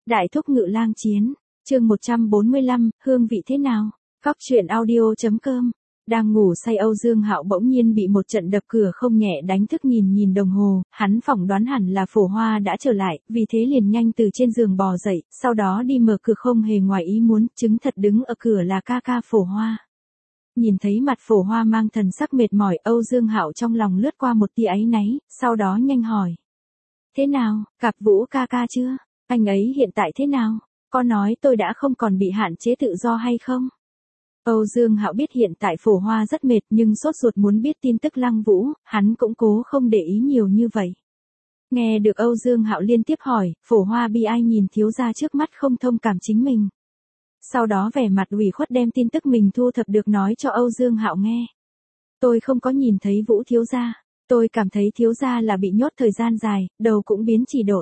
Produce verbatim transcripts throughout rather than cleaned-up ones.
Đại thúc ngự lang chiến, chương một trăm bốn mươi lăm, hương vị thế nào? Cóc truyện audio.com. Đang ngủ say Âu Dương Hạo bỗng nhiên bị một trận đập cửa không nhẹ đánh thức, nhìn nhìn đồng hồ, hắn phỏng đoán hẳn là Phổ Hoa đã trở lại, vì thế liền nhanh từ trên giường bò dậy, sau đó đi mở cửa, không hề ngoài ý muốn, chứng thật đứng ở cửa là ca ca Phổ Hoa. Nhìn thấy mặt Phổ Hoa mang thần sắc mệt mỏi, Âu Dương Hạo trong lòng lướt qua một tia áy náy, sau đó nhanh hỏi. Thế nào, gặp Vũ ca ca chưa? Anh ấy hiện tại thế nào? Có nói tôi đã không còn bị hạn chế tự do hay không? Âu Dương Hạo biết hiện tại Phổ Hoa rất mệt, nhưng sốt ruột muốn biết tin tức Lăng Vũ, hắn cũng cố không để ý nhiều như vậy. Nghe được Âu Dương Hạo liên tiếp hỏi, Phổ Hoa bi ai nhìn thiếu gia trước mắt không thông cảm chính mình. Sau đó vẻ mặt ủy khuất đem tin tức mình thu thập được nói cho Âu Dương Hạo nghe. Tôi không có nhìn thấy Vũ thiếu gia, tôi cảm thấy thiếu gia là bị nhốt thời gian dài, đầu cũng biến chỉ độn.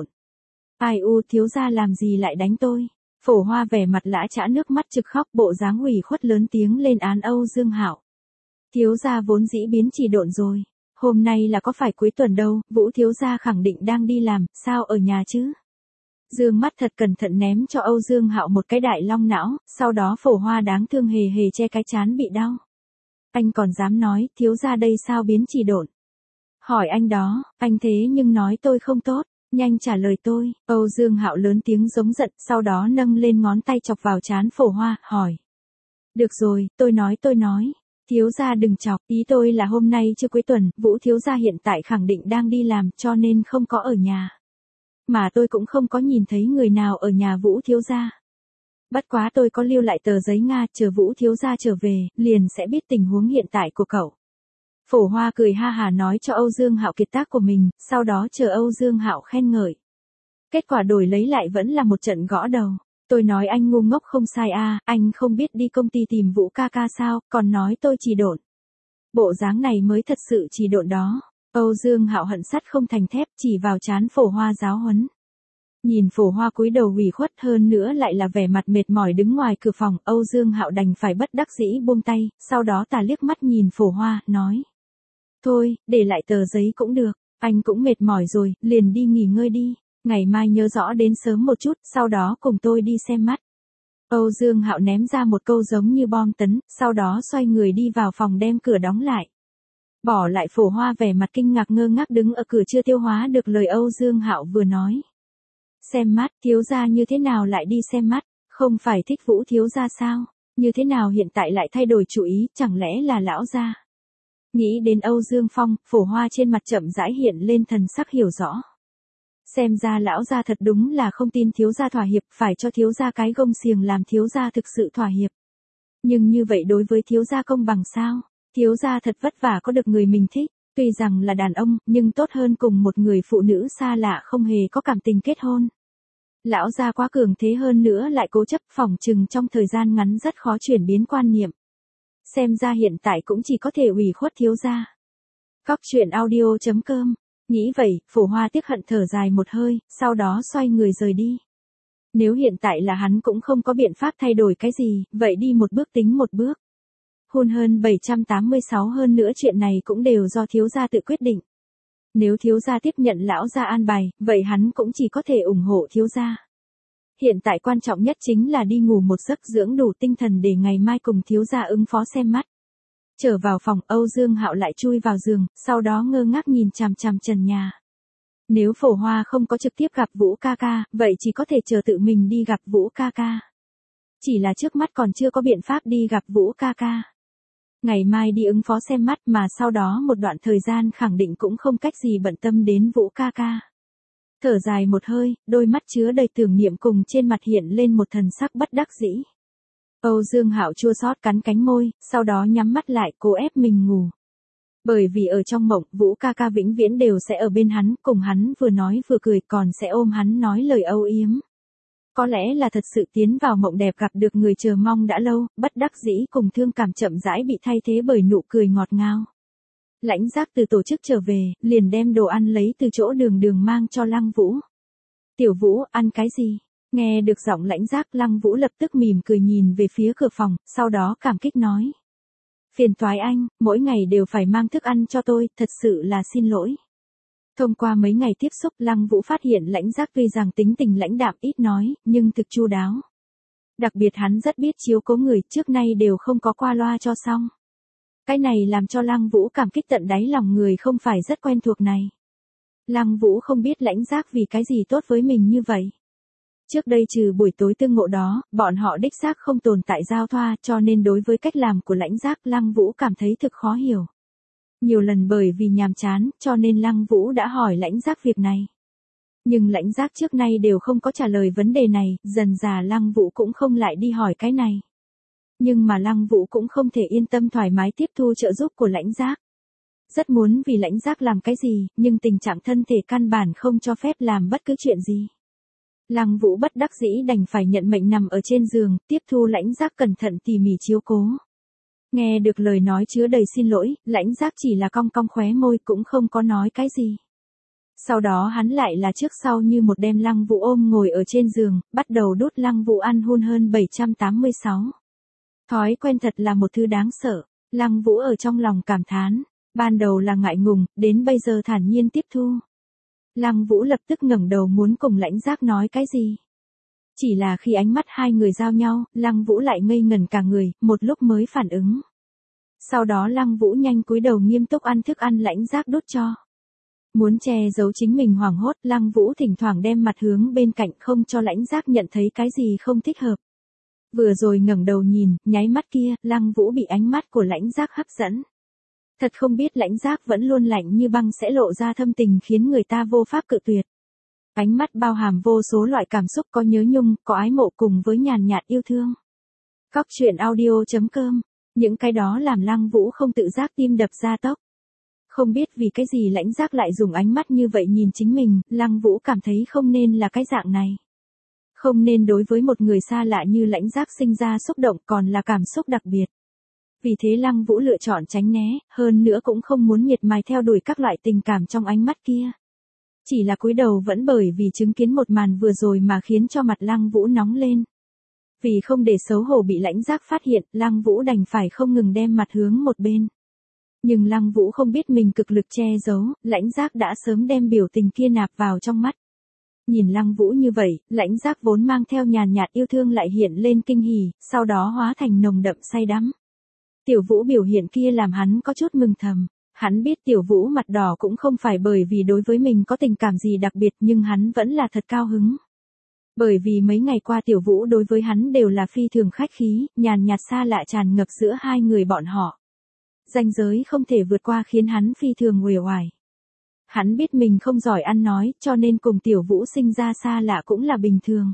Ai u, thiếu gia làm gì lại đánh tôi? Phổ Hoa vẻ mặt lã chã, nước mắt trực khóc, bộ dáng ủy khuất lớn tiếng lên án Âu Dương Hạo. Thiếu gia vốn dĩ biến chỉ độn rồi, hôm nay là có phải cuối tuần đâu, Vũ thiếu gia khẳng định đang đi làm, sao ở nhà chứ? Dương mắt thật cẩn thận ném cho Âu Dương Hạo một cái đại long não, sau đó Phổ Hoa đáng thương hề hề che cái trán bị đau. Anh còn dám nói, thiếu gia đây sao biến chỉ độn? Hỏi anh đó, anh thế nhưng nói tôi không tốt. Nhanh trả lời tôi. Âu Dương Hạo lớn tiếng giống giận, sau đó nâng lên ngón tay chọc vào trán Phổ Hoa, hỏi. Được rồi, tôi nói tôi nói. Thiếu gia đừng chọc, ý tôi là hôm nay chưa cuối tuần, Vũ thiếu gia hiện tại khẳng định đang đi làm, cho nên không có ở nhà. Mà tôi cũng không có nhìn thấy người nào ở nhà Vũ thiếu gia. Bất quá tôi có lưu lại tờ giấy Nga, chờ Vũ thiếu gia trở về, liền sẽ biết tình huống hiện tại của cậu. Phổ Hoa cười ha hà nói cho Âu Dương Hạo kiệt tác của mình, sau đó chờ Âu Dương Hạo khen ngợi. Kết quả đổi lấy lại vẫn là một trận gõ đầu. Tôi nói anh ngu ngốc không sai a, anh không biết đi công ty tìm Vũ ca ca sao, còn nói tôi chỉ độn. Bộ dáng này mới thật sự chỉ độn đó. Âu Dương Hạo hận sắt không thành thép, chỉ vào trán Phổ Hoa giáo huấn. Nhìn Phổ Hoa cúi đầu ủy khuất, hơn nữa lại là vẻ mặt mệt mỏi đứng ngoài cửa phòng, Âu Dương Hạo đành phải bất đắc dĩ buông tay, sau đó tà liếc mắt nhìn Phổ Hoa, nói. Thôi, để lại tờ giấy cũng được, anh cũng mệt mỏi rồi, liền đi nghỉ ngơi đi, ngày mai nhớ rõ đến sớm một chút, sau đó cùng tôi đi xem mắt. Âu Dương Hạo ném ra một câu giống như bom tấn, sau đó xoay người đi vào phòng đem cửa đóng lại. Bỏ lại Phổ Hoa vẻ mặt kinh ngạc ngơ ngác đứng ở cửa chưa tiêu hóa được lời Âu Dương Hạo vừa nói. Xem mắt, thiếu gia như thế nào lại đi xem mắt, không phải thích Vũ thiếu gia sao, như thế nào hiện tại lại thay đổi chủ ý, chẳng lẽ là lão gia? Nghĩ đến Âu Dương Phong, Phổ Hoa trên mặt chậm rãi hiện lên thần sắc hiểu rõ. Xem ra lão gia thật đúng là không tin thiếu gia thỏa hiệp, phải cho thiếu gia cái gông xiềng làm thiếu gia thực sự thỏa hiệp. Nhưng như vậy đối với thiếu gia công bằng sao? Thiếu gia thật vất vả có được người mình thích, tuy rằng là đàn ông, nhưng tốt hơn cùng một người phụ nữ xa lạ không hề có cảm tình kết hôn. Lão gia quá cường thế, hơn nữa lại cố chấp, phỏng chừng trong thời gian ngắn rất khó chuyển biến quan niệm. Xem ra hiện tại cũng chỉ có thể ủy khuất thiếu gia. Cóc truyện audio.com. Nghĩ vậy, Phổ Hoa tiếc hận thở dài một hơi, sau đó xoay người rời đi. Nếu hiện tại là hắn cũng không có biện pháp thay đổi cái gì, vậy đi một bước tính một bước. Hôn hơn bảy trăm tám mươi sáu, hơn nữa chuyện này cũng đều do thiếu gia tự quyết định. Nếu thiếu gia tiếp nhận lão gia an bài, vậy hắn cũng chỉ có thể ủng hộ thiếu gia. Hiện tại quan trọng nhất chính là đi ngủ một giấc dưỡng đủ tinh thần để ngày mai cùng thiếu gia ứng phó xem mắt. Trở vào phòng, Âu Dương Hạo lại chui vào giường, sau đó ngơ ngác nhìn chằm chằm trần nhà. Nếu Phổ Hoa không có trực tiếp gặp Vũ ca ca, vậy chỉ có thể chờ tự mình đi gặp Vũ ca ca. Chỉ là trước mắt còn chưa có biện pháp đi gặp Vũ ca ca. Ngày mai đi ứng phó xem mắt, mà sau đó một đoạn thời gian khẳng định cũng không cách gì bận tâm đến Vũ ca ca. Thở dài một hơi, đôi mắt chứa đầy tưởng niệm cùng trên mặt hiện lên một thần sắc bất đắc dĩ. Âu Dương Hạo chua xót cắn cánh môi, sau đó nhắm mắt lại cố ép mình ngủ. Bởi vì ở trong mộng, Vũ ca ca vĩnh viễn đều sẽ ở bên hắn, cùng hắn vừa nói vừa cười, còn sẽ ôm hắn nói lời âu yếm. Có lẽ là thật sự tiến vào mộng đẹp gặp được người chờ mong đã lâu, bất đắc dĩ cùng thương cảm chậm rãi bị thay thế bởi nụ cười ngọt ngào. Lãnh Giác từ tổ chức trở về, liền đem đồ ăn lấy từ chỗ Đường Đường mang cho Lăng Vũ. Tiểu Vũ, ăn cái gì? Nghe được giọng Lãnh Giác, Lăng Vũ lập tức mỉm cười nhìn về phía cửa phòng, sau đó cảm kích nói. Phiền toái anh, mỗi ngày đều phải mang thức ăn cho tôi, thật sự là xin lỗi. Thông qua mấy ngày tiếp xúc, Lăng Vũ phát hiện Lãnh Giác tuy rằng tính tình lãnh đạm ít nói, nhưng thực chu đáo. Đặc biệt hắn rất biết chiếu cố người, trước nay đều không có qua loa cho xong. Cái này làm cho Lăng Vũ cảm kích tận đáy lòng người không phải rất quen thuộc này. Lăng Vũ không biết Lãnh Giác vì cái gì tốt với mình như vậy. Trước đây trừ buổi tối tương ngộ đó, bọn họ đích xác không tồn tại giao thoa, cho nên đối với cách làm của Lãnh Giác, Lăng Vũ cảm thấy thực khó hiểu. Nhiều lần bởi vì nhàm chán, cho nên Lăng Vũ đã hỏi Lãnh Giác việc này. Nhưng Lãnh Giác trước nay đều không có trả lời vấn đề này, dần dà Lăng Vũ cũng không lại đi hỏi cái này. Nhưng mà Lăng Vũ cũng không thể yên tâm thoải mái tiếp thu trợ giúp của Lãnh Giác. Rất muốn vì Lãnh Giác làm cái gì, nhưng tình trạng thân thể căn bản không cho phép làm bất cứ chuyện gì. Lăng Vũ bất đắc dĩ đành phải nhận mệnh nằm ở trên giường, tiếp thu Lãnh Giác cẩn thận tỉ mỉ chiếu cố. Nghe được lời nói chứa đầy xin lỗi, Lãnh Giác chỉ là cong cong khóe môi cũng không có nói cái gì. Sau đó hắn lại là trước sau như một đêm Lăng Vũ ôm ngồi ở trên giường, bắt đầu đút Lăng Vũ ăn hun hơn bảy trăm tám mươi sáu. Thói quen thật là một thứ đáng sợ, Lăng Vũ ở trong lòng cảm thán, ban đầu là ngại ngùng, đến bây giờ thản nhiên tiếp thu. Lăng Vũ lập tức ngẩng đầu muốn cùng Lãnh Giác nói cái gì. Chỉ là khi ánh mắt hai người giao nhau, Lăng Vũ lại ngây ngẩn cả người, một lúc mới phản ứng. Sau đó Lăng Vũ nhanh cúi đầu nghiêm túc ăn thức ăn Lãnh Giác đút cho. Muốn che giấu chính mình hoảng hốt, Lăng Vũ thỉnh thoảng đem mặt hướng bên cạnh không cho Lãnh Giác nhận thấy cái gì không thích hợp. Vừa rồi ngẩng đầu nhìn, nháy mắt kia, Lăng Vũ bị ánh mắt của Lãnh Giác hấp dẫn. Thật không biết Lãnh Giác vẫn luôn lạnh như băng sẽ lộ ra thâm tình khiến người ta vô pháp cự tuyệt. Ánh mắt bao hàm vô số loại cảm xúc, có nhớ nhung, có ái mộ cùng với nhàn nhạt yêu thương. Cóc truyện audio chấm com, những cái đó làm Lăng Vũ không tự giác tim đập ra tốc. Không biết vì cái gì Lãnh Giác lại dùng ánh mắt như vậy nhìn chính mình, Lăng Vũ cảm thấy không nên là cái dạng này. Không nên đối với một người xa lạ như Lãnh Giác sinh ra xúc động, còn là cảm xúc đặc biệt. Vì thế Lăng Vũ lựa chọn tránh né, hơn nữa cũng không muốn miệt mài theo đuổi các loại tình cảm trong ánh mắt kia. Chỉ là cúi đầu vẫn bởi vì chứng kiến một màn vừa rồi mà khiến cho mặt Lăng Vũ nóng lên. Vì không để xấu hổ bị Lãnh Giác phát hiện, Lăng Vũ đành phải không ngừng đem mặt hướng một bên. Nhưng Lăng Vũ không biết mình cực lực che giấu, Lãnh Giác đã sớm đem biểu tình kia nạp vào trong mắt. Nhìn Lăng Vũ như vậy, Lãnh Giác vốn mang theo nhàn nhạt yêu thương lại hiện lên kinh hỉ, sau đó hóa thành nồng đậm say đắm. Tiểu Vũ biểu hiện kia làm hắn có chút mừng thầm. Hắn biết Tiểu Vũ mặt đỏ cũng không phải bởi vì đối với mình có tình cảm gì đặc biệt, nhưng hắn vẫn là thật cao hứng. Bởi vì mấy ngày qua Tiểu Vũ đối với hắn đều là phi thường khách khí, nhàn nhạt xa lạ tràn ngập giữa hai người bọn họ. Ranh giới không thể vượt qua khiến hắn phi thường uể oải. Hắn biết mình không giỏi ăn nói, cho nên cùng Tiểu Vũ sinh ra xa lạ cũng là bình thường.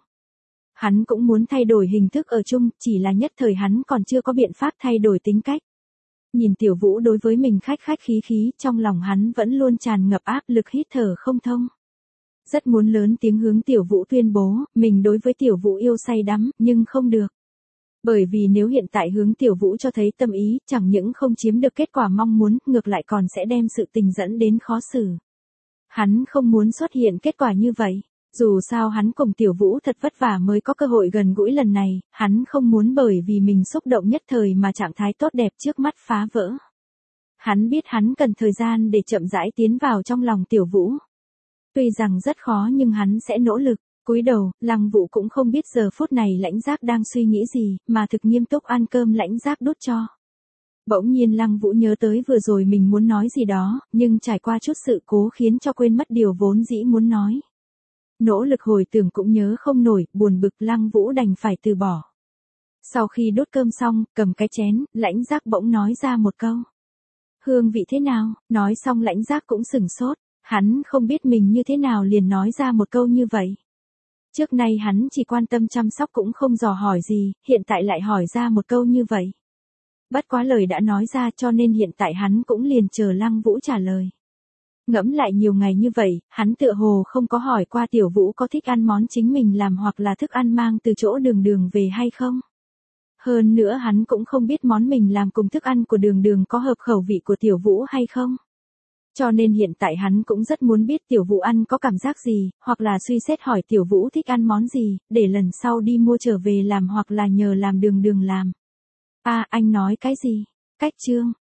Hắn cũng muốn thay đổi hình thức ở chung, chỉ là nhất thời hắn còn chưa có biện pháp thay đổi tính cách. Nhìn Tiểu Vũ đối với mình khách khách khí khí, trong lòng hắn vẫn luôn tràn ngập áp lực hít thở không thông. Rất muốn lớn tiếng hướng Tiểu Vũ tuyên bố, mình đối với Tiểu Vũ yêu say đắm, nhưng không được. Bởi vì nếu hiện tại hướng Tiểu Vũ cho thấy tâm ý, chẳng những không chiếm được kết quả mong muốn, ngược lại còn sẽ đem sự tình dẫn đến khó xử. Hắn không muốn xuất hiện kết quả như vậy. Dù sao hắn cùng Tiểu Vũ thật vất vả mới có cơ hội gần gũi lần này, hắn không muốn bởi vì mình xúc động nhất thời mà trạng thái tốt đẹp trước mắt phá vỡ. Hắn biết hắn cần thời gian để chậm rãi tiến vào trong lòng Tiểu Vũ. Tuy rằng rất khó nhưng hắn sẽ nỗ lực. Cúi đầu, Lăng Vũ cũng không biết giờ phút này Lãnh Giác đang suy nghĩ gì, mà thực nghiêm túc ăn cơm Lãnh Giác đút cho. Bỗng nhiên Lăng Vũ nhớ tới vừa rồi mình muốn nói gì đó, nhưng trải qua chút sự cố khiến cho quên mất điều vốn dĩ muốn nói. Nỗ lực hồi tưởng cũng nhớ không nổi, buồn bực Lăng Vũ đành phải từ bỏ. Sau khi đốt cơm xong, cầm cái chén, Lãnh Giác bỗng nói ra một câu. Hương vị thế nào? Nói xong Lãnh Giác cũng sửng sốt, hắn không biết mình như thế nào liền nói ra một câu như vậy. Trước nay hắn chỉ quan tâm chăm sóc cũng không dò hỏi gì, hiện tại lại hỏi ra một câu như vậy. Bất quá lời đã nói ra cho nên hiện tại hắn cũng liền chờ Lăng Vũ trả lời. Ngẫm lại nhiều ngày như vậy, hắn tựa hồ không có hỏi qua Tiểu Vũ có thích ăn món chính mình làm hoặc là thức ăn mang từ chỗ Đường Đường về hay không. Hơn nữa hắn cũng không biết món mình làm cùng thức ăn của Đường Đường có hợp khẩu vị của Tiểu Vũ hay không. Cho nên hiện tại hắn cũng rất muốn biết Tiểu Vũ ăn có cảm giác gì, hoặc là suy xét hỏi Tiểu Vũ thích ăn món gì, để lần sau đi mua trở về làm hoặc là nhờ làm Đường Đường làm. À, anh nói cái gì? Cách chương.